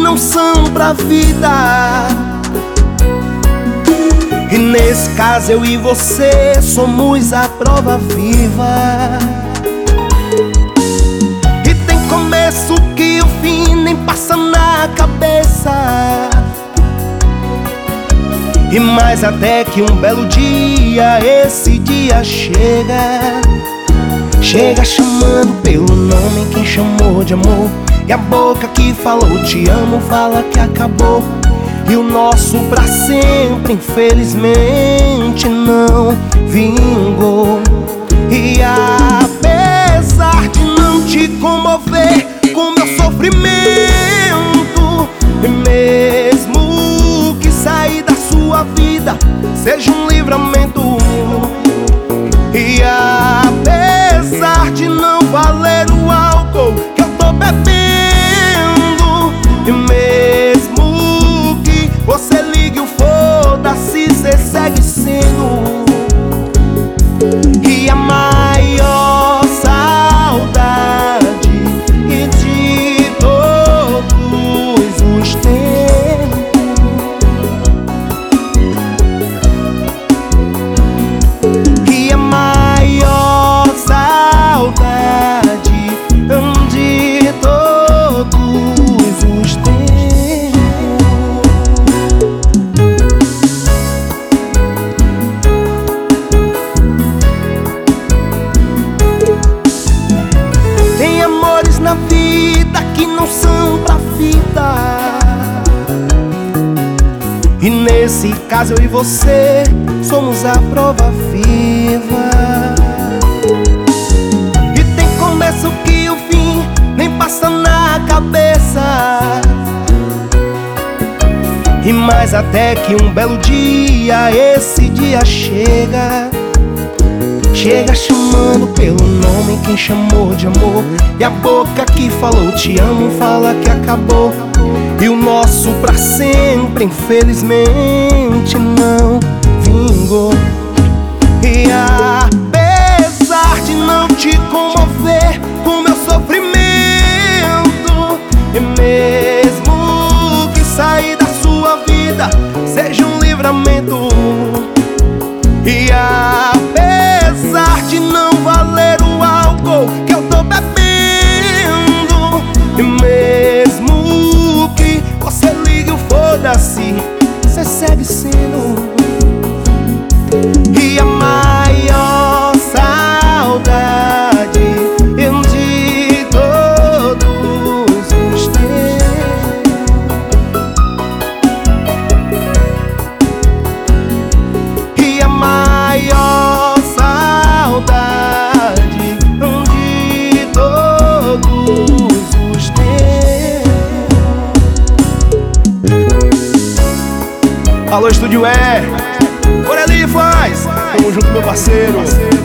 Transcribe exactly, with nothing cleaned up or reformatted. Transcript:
não são pra vida. E nesse caso eu e você somos a prova viva. E tem começo que o fim nem passa na cabeça. E mais até que um belo dia, esse dia chega. Chega chamando pelo nome quem chamou de amor. E a boca que falou te amo fala que acabou. E o nosso pra sempre infelizmente não vingou. E apesar de não te comover com meu sofrimento, e mesmo que sair da sua vida seja um livramento, e apesar de não valer o álcool que eu tô bebendo, e mesmo que você ligue o foda-se, cê segue sendo. E a maior saudade e de todos os tempos, e a maior saudade de todos os tempos. Tem amores na vida que não são pra vida. E nesse caso eu e você somos a prova viva. E tem começo que o fim nem passa na cabeça. E mais até que um belo dia, esse dia chega. Chega chamando pelo nome quem chamou de amor. E a boca que falou te amo fala que acabou. E o nosso pra sempre infelizmente não vingou. E apesar de não te comover com meu sofrimento, e mesmo que sair da sua vida seja um livramento, e apesar de não valer o álcool que eu tô bebendo, e mesmo que você ligue o foda-se, cê segue sendo. E a maior saudade de todos os tempos, e a maior saudade de todos os tempos. Alô, Estúdio E, por ali faz. Tamo junto, meu parceiro.